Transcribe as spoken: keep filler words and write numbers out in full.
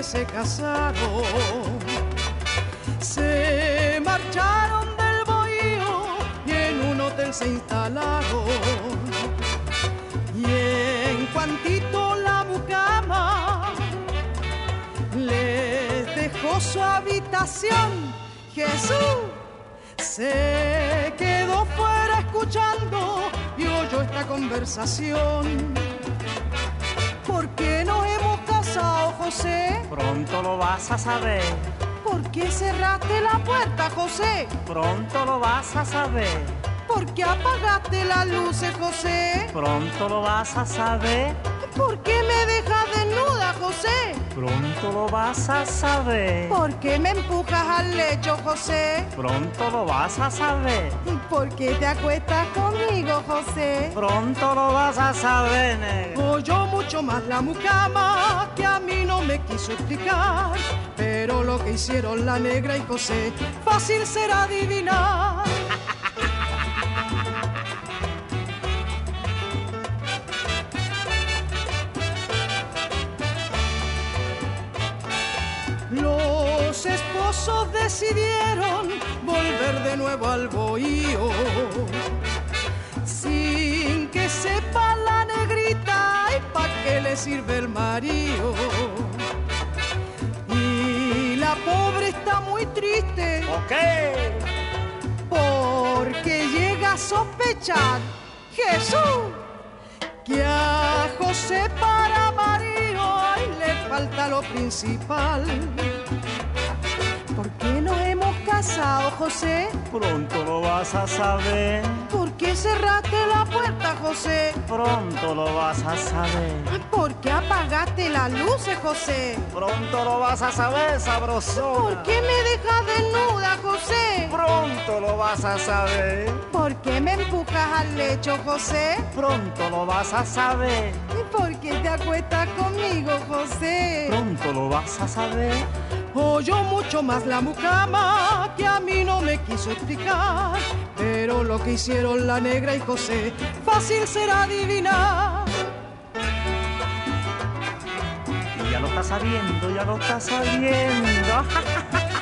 que se casaron. Se marcharon del bohío y en un hotel se instalaron. Y en cuantito la mucama les dejó su habitación, Jesús se quedó fuera escuchando y oyó esta conversación. ¿Por qué nos hemos casado, José? Pronto lo vas a saber. ¿Por qué cerraste la puerta, José? Pronto lo vas a saber. ¿Por qué apagaste las luces, José? Pronto lo vas a saber. ¿Por qué me dejas desnuda, José? Pronto lo vas a saber. ¿Por qué me empujas al lecho, José? Pronto lo vas a saber. ¿Por qué te acuestas conmigo, José? Pronto lo vas a saber, negro. Oyó mucho más la mucama que a mí no me quiso explicar, pero lo que hicieron la negra y José fácil será adivinar. Los esposos decidieron volver de nuevo al bohío, sin que sepa la negrita y pa' qué le sirve el marido. Y la pobre está muy triste. Ok. Porque llega a sospechar, Jesús, que a José para marido ay, le falta lo principal. ¿Por qué nos hemos casado, José? Pronto lo vas a saber. ¿Por qué cerraste la puerta, José? Pronto lo vas a saber. ¿Por qué apagaste las luces, José? Pronto lo vas a saber, sabrosona. ¿Por qué me dejas desnuda, José? Pronto lo vas a saber. ¿Por qué me empujas al lecho, José? Pronto lo vas a saber. ¿Por qué te acuestas conmigo, José? Pronto lo vas a saber. Oyó mucho más la mucama que a mí no me quiso explicar, pero lo que hicieron la negra y José fácil será adivinar. Y ya lo estás sabiendo, ya lo estás sabiendo.